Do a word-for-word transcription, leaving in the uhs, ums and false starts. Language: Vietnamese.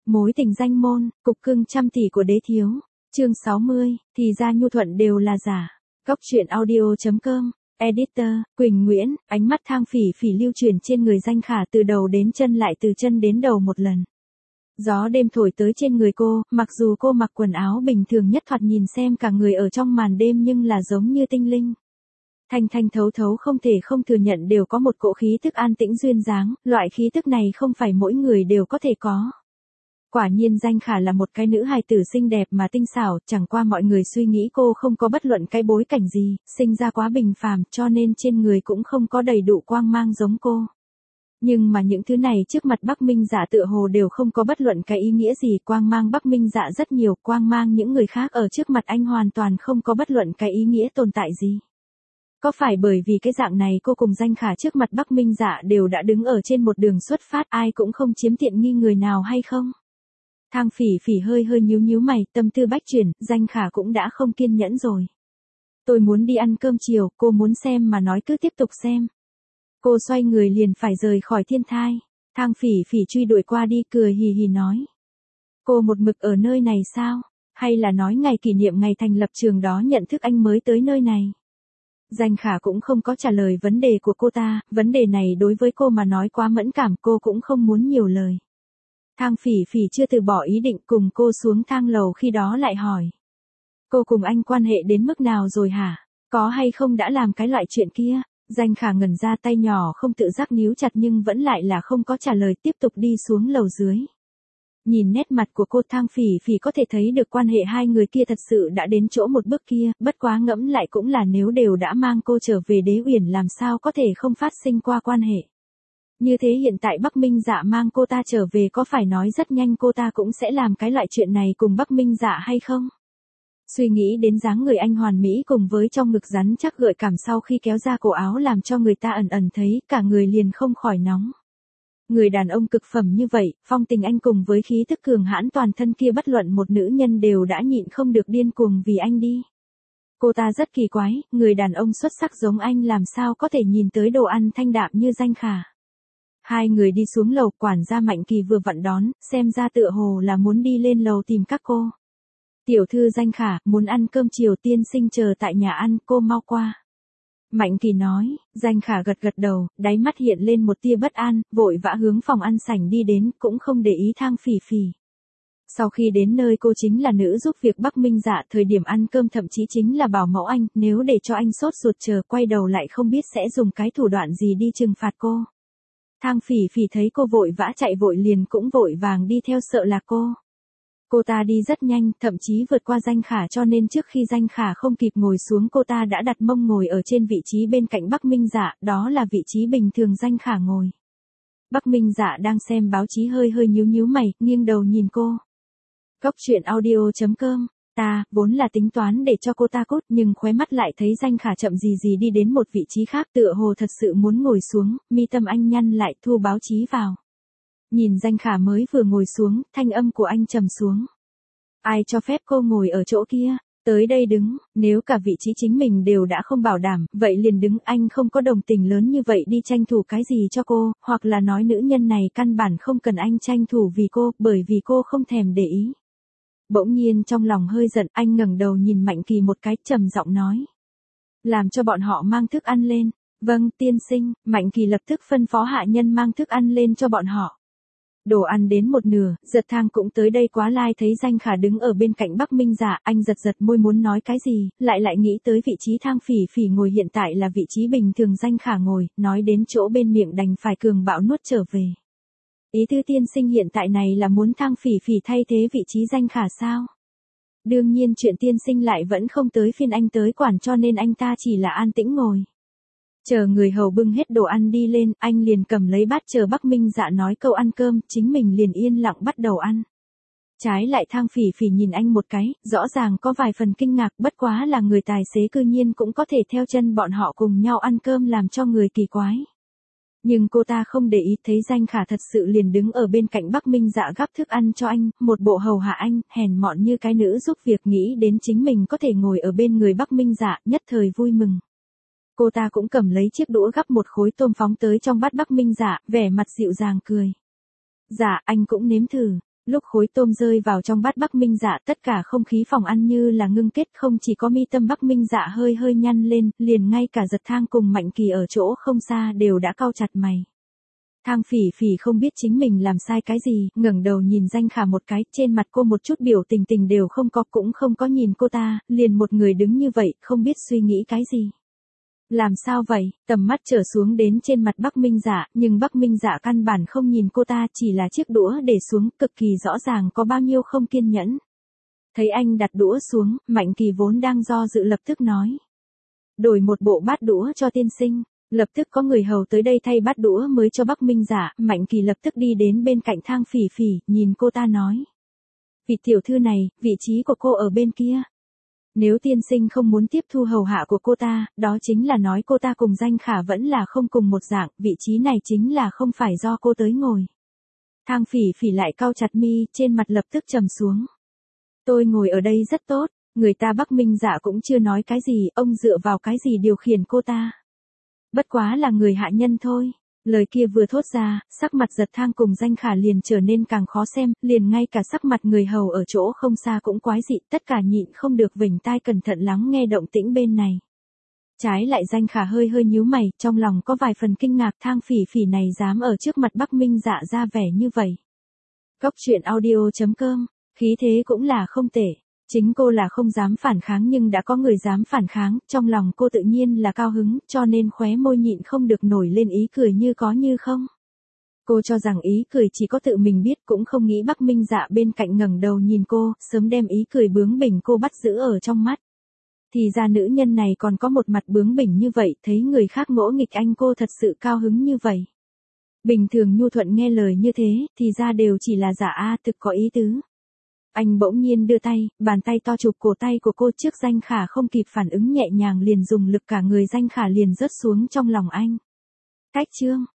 Mối tình danh môn, cục cưng trăm tỷ của đế thiếu. Chương sáu mươi, thì ra nhu thuận đều là giả. Góc truyện audio chấm com. Editor, Quỳnh Nguyễn. Ánh mắt Thang Phỉ Phỉ lưu chuyển trên người Danh Khả từ đầu đến chân lại từ chân đến đầu một lần. Gió đêm thổi tới trên người cô, mặc dù cô mặc quần áo bình thường nhất thoạt nhìn xem cả người ở trong màn đêm nhưng là giống như tinh linh. Thanh thanh thấu thấu không thể không thừa nhận đều có một cỗ khí tức an tĩnh duyên dáng, loại khí tức này không phải mỗi người đều có thể có. Quả nhiên Danh Khả là một cái nữ hài tử xinh đẹp mà tinh xảo, chẳng qua mọi người suy nghĩ cô không có bất luận cái bối cảnh gì, sinh ra quá bình phàm cho nên trên người cũng không có đầy đủ quang mang giống cô. Nhưng mà những thứ này trước mặt Bắc Minh Dạ tựa hồ đều không có bất luận cái ý nghĩa gì, quang mang Bắc Minh Dạ rất nhiều, quang mang những người khác ở trước mặt anh hoàn toàn không có bất luận cái ý nghĩa tồn tại gì. Có phải bởi vì cái dạng này cô cùng Danh Khả trước mặt Bắc Minh Dạ đều đã đứng ở trên một đường xuất phát, ai cũng không chiếm tiện nghi người nào hay không? Thang Phỉ Phỉ hơi hơi nhíu nhíu mày, tâm tư bách chuyển, Danh Khả cũng đã không kiên nhẫn rồi. Tôi muốn đi ăn cơm chiều, cô muốn xem mà nói cứ tiếp tục xem. Cô xoay người liền phải rời khỏi thiên thai. Thang Phỉ Phỉ truy đuổi qua đi cười hì hì nói. Cô một mực ở nơi này sao? Hay là nói ngày kỷ niệm ngày thành lập trường đó nhận thức anh mới tới nơi này? Danh Khả cũng không có trả lời vấn đề của cô ta, vấn đề này đối với cô mà nói quá mẫn cảm, cô cũng không muốn nhiều lời. Thang Phỉ Phỉ chưa từ bỏ ý định cùng cô xuống thang lầu khi đó lại hỏi. Cô cùng anh quan hệ đến mức nào rồi hả? Có hay không đã làm cái loại chuyện kia? Danh Khả ngẩn ra, tay nhỏ không tự giác níu chặt nhưng vẫn lại là không có trả lời, tiếp tục đi xuống lầu dưới. Nhìn nét mặt của cô, Thang Phỉ Phỉ có thể thấy được quan hệ hai người kia thật sự đã đến chỗ một bước kia, bất quá ngẫm lại cũng là nếu đều đã mang cô trở về Đế Uyển làm sao có thể không phát sinh qua quan hệ. Như thế hiện tại Bắc Minh Dạ mang cô ta trở về có phải nói rất nhanh cô ta cũng sẽ làm cái loại chuyện này cùng Bắc Minh Dạ hay không? Suy nghĩ đến dáng người anh hoàn mỹ cùng với trong ngực rắn chắc gợi cảm sau khi kéo ra cổ áo làm cho người ta ẩn ẩn thấy cả người liền không khỏi nóng. Người đàn ông cực phẩm như vậy, phong tình anh cùng với khí thức cường hãn toàn thân kia bất luận một nữ nhân đều đã nhịn không được điên cuồng vì anh đi. Cô ta rất kỳ quái, người đàn ông xuất sắc giống anh làm sao có thể nhìn tới đồ ăn thanh đạm như Danh Khả. Hai người đi xuống lầu, quản gia Mạnh Kỳ vừa vặn đón, xem ra tựa hồ là muốn đi lên lầu tìm các cô. Tiểu thư Danh Khả, muốn ăn cơm chiều, tiên sinh chờ tại nhà ăn, cô mau qua. Mạnh Kỳ nói. Danh Khả gật gật đầu, đáy mắt hiện lên một tia bất an, vội vã hướng phòng ăn sảnh đi đến, cũng không để ý Thang Phỉ Phỉ. Sau khi đến nơi cô chính là nữ giúp việc Bắc Minh Dạ, thời điểm ăn cơm thậm chí chính là bảo mẫu anh, nếu để cho anh sốt ruột chờ quay đầu lại không biết sẽ dùng cái thủ đoạn gì đi trừng phạt cô. Thang Phỉ Phỉ thấy cô vội vã chạy vội liền cũng vội vàng đi theo, sợ là cô. Cô ta đi rất nhanh, thậm chí vượt qua Danh Khả cho nên trước khi Danh Khả không kịp ngồi xuống cô ta đã đặt mông ngồi ở trên vị trí bên cạnh Bắc Minh Dạ, đó là vị trí bình thường Danh Khả ngồi. Bắc Minh Dạ đang xem báo chí hơi hơi nhíu nhíu mày, nghiêng đầu nhìn cô. Góc truyện audio chấm com. Ta, vốn là tính toán để cho cô ta cút nhưng khóe mắt lại thấy Danh Khả chậm gì gì đi đến một vị trí khác tựa hồ thật sự muốn ngồi xuống, mi tâm anh nhăn lại thu báo chí vào. Nhìn Danh Khả mới vừa ngồi xuống, thanh âm của anh trầm xuống. Ai cho phép cô ngồi ở chỗ kia, tới đây đứng, nếu cả vị trí chính mình đều đã không bảo đảm, vậy liền đứng, anh không có đồng tình lớn như vậy đi tranh thủ cái gì cho cô, hoặc là nói nữ nhân này căn bản không cần anh tranh thủ vì cô, bởi vì cô không thèm để ý. Bỗng nhiên trong lòng hơi giận, anh ngẩng đầu nhìn Mạnh Kỳ một cái, trầm giọng nói. Làm cho bọn họ mang thức ăn lên. Vâng, tiên sinh. Mạnh Kỳ lập tức phân phó hạ nhân mang thức ăn lên cho bọn họ. Đồ ăn đến một nửa, Giật Thang cũng tới đây quá lai thấy Danh Khả đứng ở bên cạnh Bắc Minh Dạ, anh giật giật môi muốn nói cái gì, lại lại nghĩ tới vị trí Thang Phỉ Phỉ ngồi hiện tại là vị trí bình thường Danh Khả ngồi, nói đến chỗ bên miệng đành phải cường bạo nuốt trở về. Ý tư tiên sinh hiện tại này là muốn Thang Phỉ Phỉ thay thế vị trí Danh Khả sao? Đương nhiên chuyện tiên sinh lại vẫn không tới phiên anh tới quản cho nên anh ta chỉ là an tĩnh ngồi. Chờ người hầu bưng hết đồ ăn đi lên, anh liền cầm lấy bát chờ Bắc Minh Dạ nói câu ăn cơm, chính mình liền yên lặng bắt đầu ăn. Trái lại Thang Phỉ Phỉ nhìn anh một cái, rõ ràng có vài phần kinh ngạc, bất quá là người tài xế cư nhiên cũng có thể theo chân bọn họ cùng nhau ăn cơm làm cho người kỳ quái. Nhưng cô ta không để ý thấy Danh Khả thật sự liền đứng ở bên cạnh Bắc Minh Dạ gắp thức ăn cho anh, một bộ hầu hạ anh, hèn mọn như cái nữ giúp việc nghĩ đến chính mình có thể ngồi ở bên người Bắc Minh Dạ, nhất thời vui mừng. Cô ta cũng cầm lấy chiếc đũa gắp một khối tôm phóng tới trong bát Bắc Minh Dạ, vẻ mặt dịu dàng cười. Dạ, anh cũng nếm thử. Lúc khối tôm rơi vào trong bát Bắc Minh Dạ, tất cả không khí phòng ăn như là ngưng kết, không chỉ có mi tâm Bắc Minh Dạ hơi hơi nhăn lên, liền ngay cả Giật Thang cùng Mạnh Kỳ ở chỗ không xa đều đã cau chặt mày. Thang Phỉ Phỉ không biết chính mình làm sai cái gì, ngẩng đầu nhìn Danh Khả một cái, trên mặt cô một chút biểu tình tình đều không có, cũng không có nhìn cô ta, liền một người đứng như vậy, không biết suy nghĩ cái gì. Làm sao vậy? Tầm mắt trở xuống đến trên mặt Bắc Minh Dạ, nhưng Bắc Minh Dạ căn bản không nhìn cô ta, chỉ là chiếc đũa để xuống, cực kỳ rõ ràng có bao nhiêu không kiên nhẫn. Thấy anh đặt đũa xuống, Mạnh Kỳ vốn đang do dự lập tức nói. Đổi một bộ bát đũa cho tiên sinh. Lập tức có người hầu tới đây thay bát đũa mới cho Bắc Minh Dạ, Mạnh Kỳ lập tức đi đến bên cạnh Thang Phỉ Phỉ, nhìn cô ta nói. Vị tiểu thư này, vị trí của cô ở bên kia. Nếu tiên sinh không muốn tiếp thu hầu hạ của cô ta, đó chính là nói cô ta cùng Danh Khả vẫn là không cùng một dạng, vị trí này chính là không phải do cô tới ngồi. Thang Phỉ Phỉ lại cau chặt mi, trên mặt lập tức trầm xuống. Tôi ngồi ở đây rất tốt, người ta Bắc Minh Dạ cũng chưa nói cái gì, ông dựa vào cái gì điều khiển cô ta. Bất quá là người hạ nhân thôi. Lời kia vừa thốt ra, sắc mặt Giật Thang cùng Danh Khả liền trở nên càng khó xem, liền ngay cả sắc mặt người hầu ở chỗ không xa cũng quái dị, tất cả nhịn không được vểnh tai cẩn thận lắng nghe động tĩnh bên này. Trái lại Danh Khả hơi hơi nhíu mày, trong lòng có vài phần kinh ngạc, Thang Phỉ Phỉ này dám ở trước mặt Bắc Minh Dạ ra vẻ như vậy. Cốc truyện audio chấm com, khí thế cũng là không tệ. Chính cô là không dám phản kháng nhưng đã có người dám phản kháng, trong lòng cô tự nhiên là cao hứng, cho nên khóe môi nhịn không được nổi lên ý cười như có như không. Cô cho rằng ý cười chỉ có tự mình biết, cũng không nghĩ Bắc Minh Dạ bên cạnh ngẩng đầu nhìn cô, sớm đem ý cười bướng bỉnh cô bắt giữ ở trong mắt. Thì ra nữ nhân này còn có một mặt bướng bỉnh như vậy, thấy người khác ngỗ nghịch anh cô thật sự cao hứng như vậy. Bình thường nhu thuận nghe lời như thế, thì ra đều chỉ là giả a, thực có ý tứ. Anh bỗng nhiên đưa tay, bàn tay to chụp cổ tay của cô, trước Danh Khả không kịp phản ứng nhẹ nhàng liền dùng lực cả người Danh Khả liền rớt xuống trong lòng anh. Cách chương.